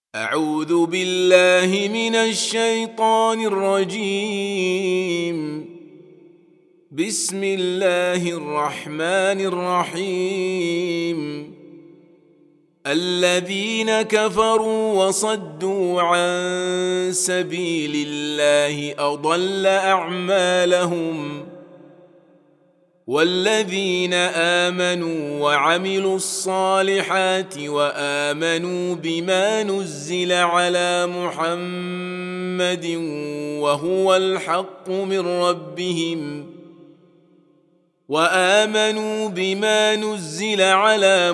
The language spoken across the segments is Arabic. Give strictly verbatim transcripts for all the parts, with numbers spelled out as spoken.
أعوذ بالله من الشيطان الرجيم. بسم الله الرحمن الرحيم. الذين كفروا وصدوا عن سبيل الله أضل أعمالهم، والذين آمنوا وعملوا الصالحات وآمنوا بما نزل على محمد وهو الحق من ربهم وآمنوا بما نزل على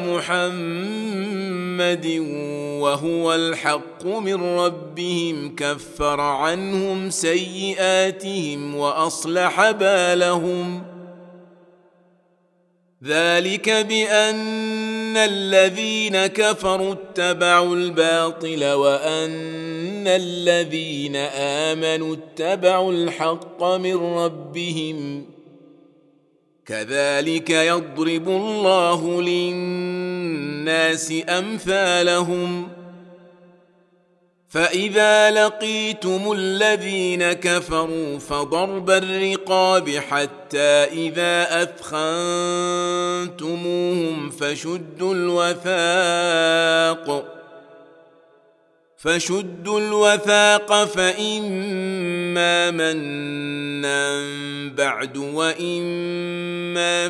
محمد وهو الحق من ربهم كفر عنهم سيئاتهم وأصلح بالهم. ذلك بأن الذين كفروا اتبعوا الباطل وأن الذين آمنوا اتبعوا الحق من ربهم، كذلك يضرب الله للناس أمثالهم. فإذا لقيتم الذين كفروا فضرب الرقاب حتى إذا أثخنتموهم فشدوا الوثاق فشدوا الوثاق فإما منا بعد وإما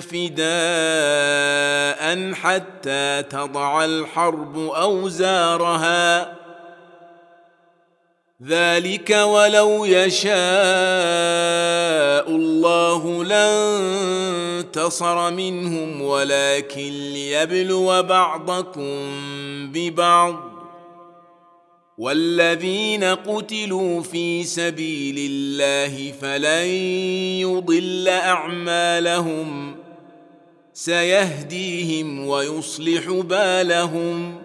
فداء حتى تضع الحرب أوزارها، ذلك ولو يشاء الله لانتصر منهم ولكن ليبلو بعضكم ببعض، والذين قتلوا في سبيل الله فلن يضل أعمالهم، سيهديهم ويصلح بالهم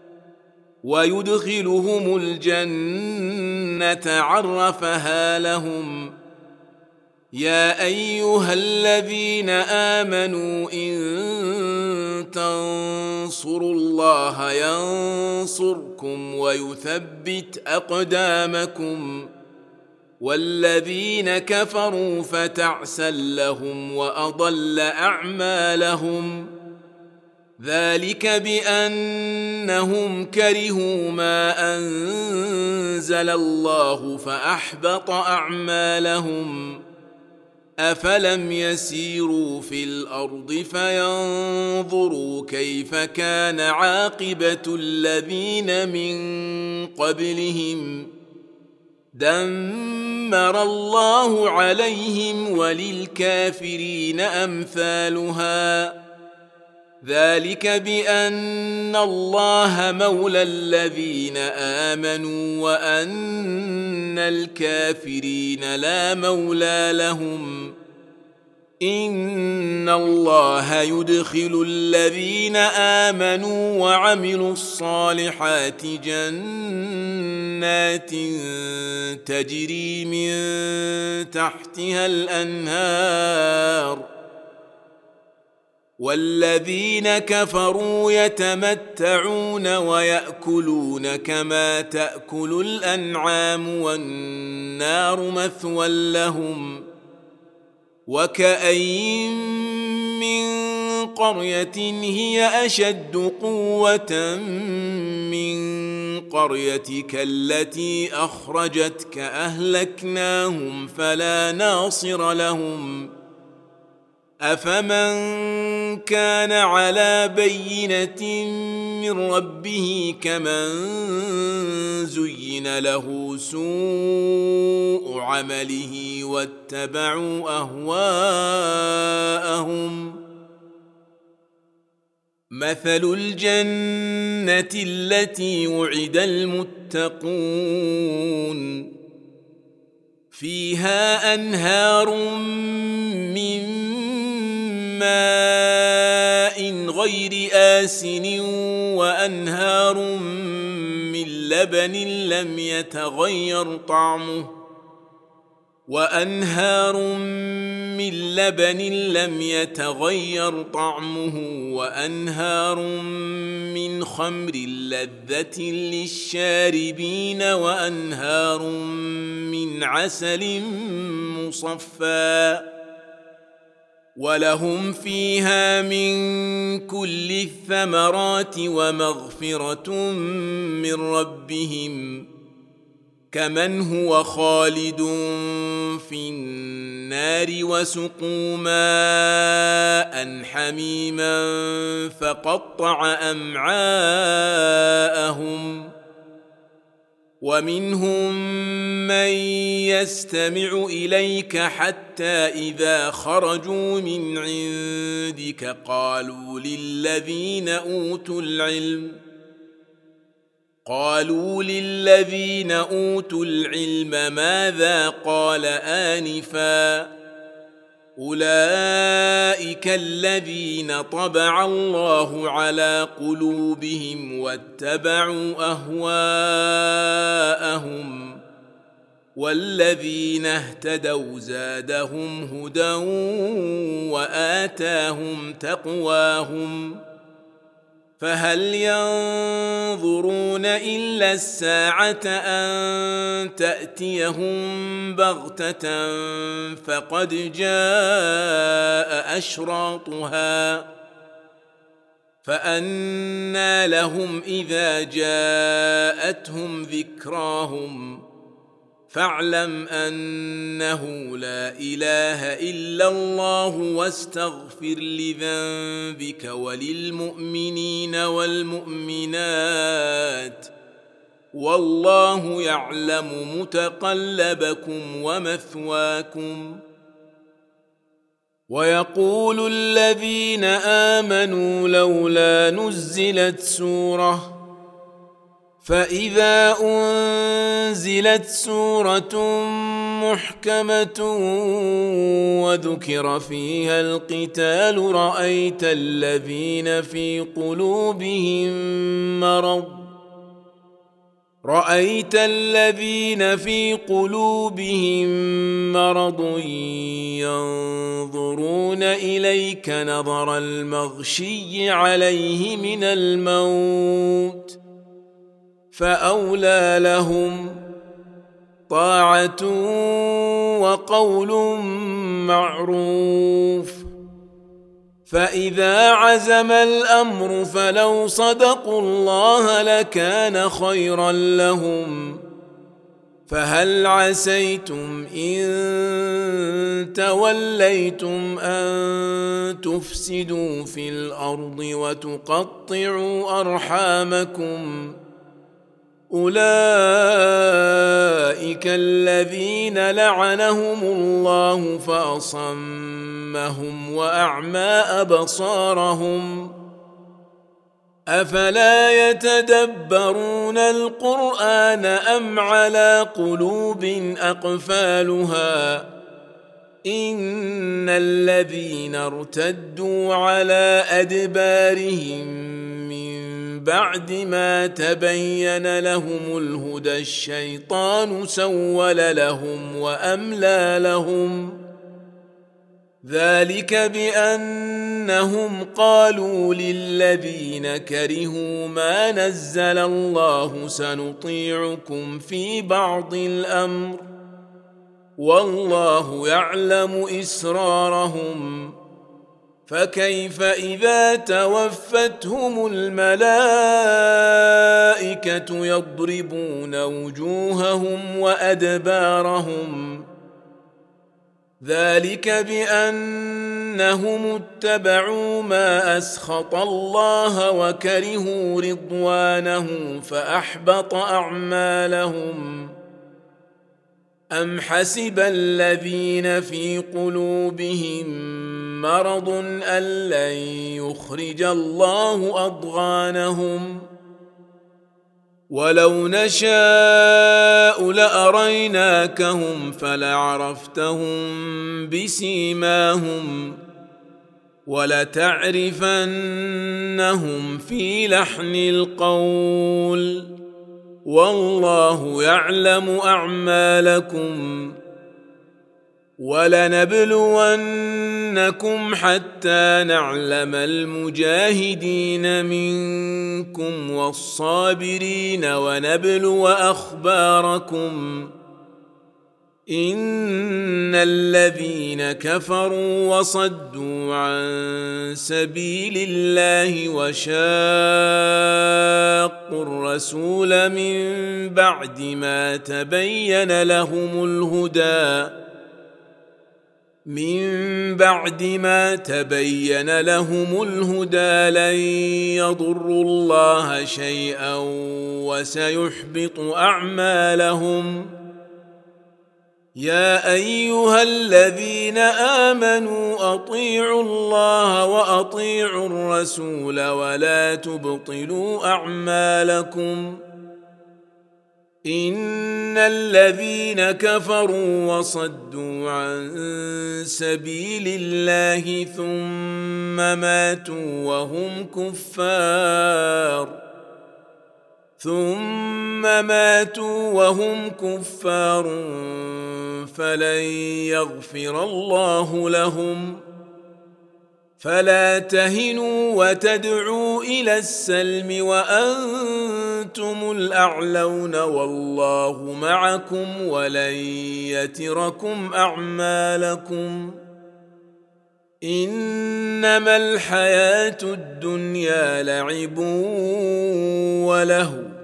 ويدخلهم الجنة عرفها لهم. يا أيها الذين آمنوا إن تنصروا الله ينصركم ويثبت أقدامكم، والذين كفروا فتعسا لهم وأضل أعمالهم. ذلك بأنهم كرهوا ما أنزل الله فأحبط أعمالهم. أفلم يسيروا في الأرض فينظروا كيف كان عاقبة الذين من قبلهم، دمر الله عليهم وللكافرين أمثالها. ذلك بأن الله مولى الذين آمنوا وأن الكافرين لا مولى لهم. إن الله يدخل الذين آمنوا وعملوا الصالحات جنات تجري من تحتها الأنهار، والذين كفروا يتمتعون ويأكلون كما تأكل الأنعام والنار مثوى لهم. وكأين من قرية هي أشد قوة من قريتك التي أخرجتك أهلكناهم فلا ناصر لهم. أفمن كان على بينة من ربه كمن زين له سوء عمله واتبعوا أهواءهم. مثل الجنة التي وعد المتقون فيها أنهار من ماء غير آسن وأنهار من لبن لم يتغير طعمه وأنهار من لبن لم يتغير طعمه وأنهار من خمر لذة للشاربين وأنهار من عسل مصفى ولهم فيها من كل الثمرات ومغفرة من ربهم كمن هو خالد في النار وسقوا ماء حميما فقطع أمعاءهم ومنهم من يستمع إليك حتى إذا خرجوا من عندك قالوا للذين أوتوا العلم قالوا للذين أوتوا العلم ماذا قال آنفا أولئك الذين طبع الله على قلوبهم واتبعوا أهواءهم والذين اهتدوا زادهم هدى وآتاهم تقواهم فهل ينظرون إلا الساعة أن تأتيهم بغتة فقد جاء أشراطها فأنى لهم إذا جاءتهم ذكراهم فاعلم أنه لا إله إلا الله واستغفر لذنبك وللمؤمنين والمؤمنات والله يعلم متقلبكم ومثواكم ويقول الذين آمنوا لولا نزلت سورة فإذا أنزلت سورة محكمة وذكر فيها القتال رأيت الذين في قلوبهم مرض رأيت الذين في قلوبهم مرض ينظرون إليك نظر المغشي عليه من الموت فأولى لهم طاعة وقول معروف فإذا عزم الأمر فلو صدقوا الله لكان خيرا لهم فهل عسيتم إن توليتم أن تفسدوا في الأرض وتقطعوا أرحامكم أولئك الذين لعنهم الله فأصمهم وأعمى أبصارهم أفلا يتدبرون القرآن أم على قلوب أقفالها إن الذين ارتدوا على أدبارهم بعد ما تبين لهم الهدى الشيطان سول لهم وأملى لهم ذلك بأنهم قالوا للذين كرهوا ما نزل الله سنطيعكم في بعض الأمر والله يعلم إسرارهم فكيف إذا توفتهم الملائكة يضربون وجوههم وأدبارهم ذلك بأنهم اتبعوا ما أسخط الله وكرهوا رضوانه فأحبط أعمالهم أم حسب الذين في قلوبهم مرض أن لن يخرج الله أضغانهم ولو نشاء لأريناكهم فلعرفتهم بسيماهم ولتعرفنهم في لحن القول والله يعلم أعمالكم ولنبلونكم حتى نعلم المجاهدين منكم والصابرين ونبلو أخباركم إن الذين كفروا وصدوا عن سبيل الله وشاقوا الرسول من بعد ما تبين لهم الهدى من بعد ما تبين لهم الهدى لن يضروا الله شيئا وسيحبط أعمالهم يا أيها الذين آمنوا أطيعوا الله وأطيعوا الرسول ولا تبطلوا أعمالكم إن الذين كفروا وصدوا عن سبيل الله ثم ماتوا وهم كفار ثم ماتوا وهم كفار فلن يغفر الله لهم فلا تهنوا وتدعوا إلى السلم وأنتم الأعلون والله معكم ولن يتركم أعمالكم إنما الحياة الدنيا لعب وله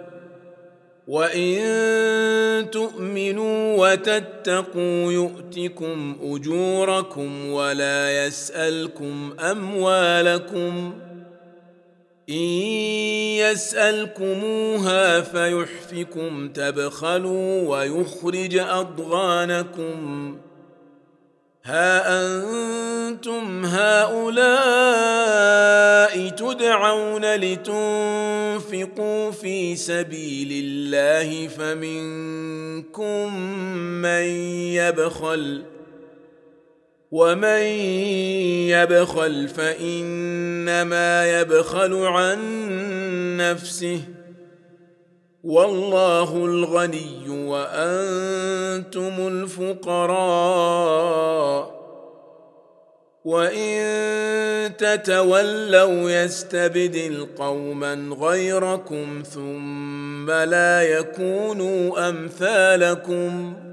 وإن تؤمنوا وتتقوا يؤتكم أجوركم ولا يسألكم أموالكم إن يسألكموها فيحفكم تبخلوا ويخرج أضغانكم ها أنتم هؤلاء تدعون لتنفقوا في سبيل الله فمنكم من يبخل ومن يبخل فإنما يبخل عن نفسه والله الغني وأنتم الفقراء وإن تتولوا يستبدل قوما غيركم ثم لا يكونوا أمثالكم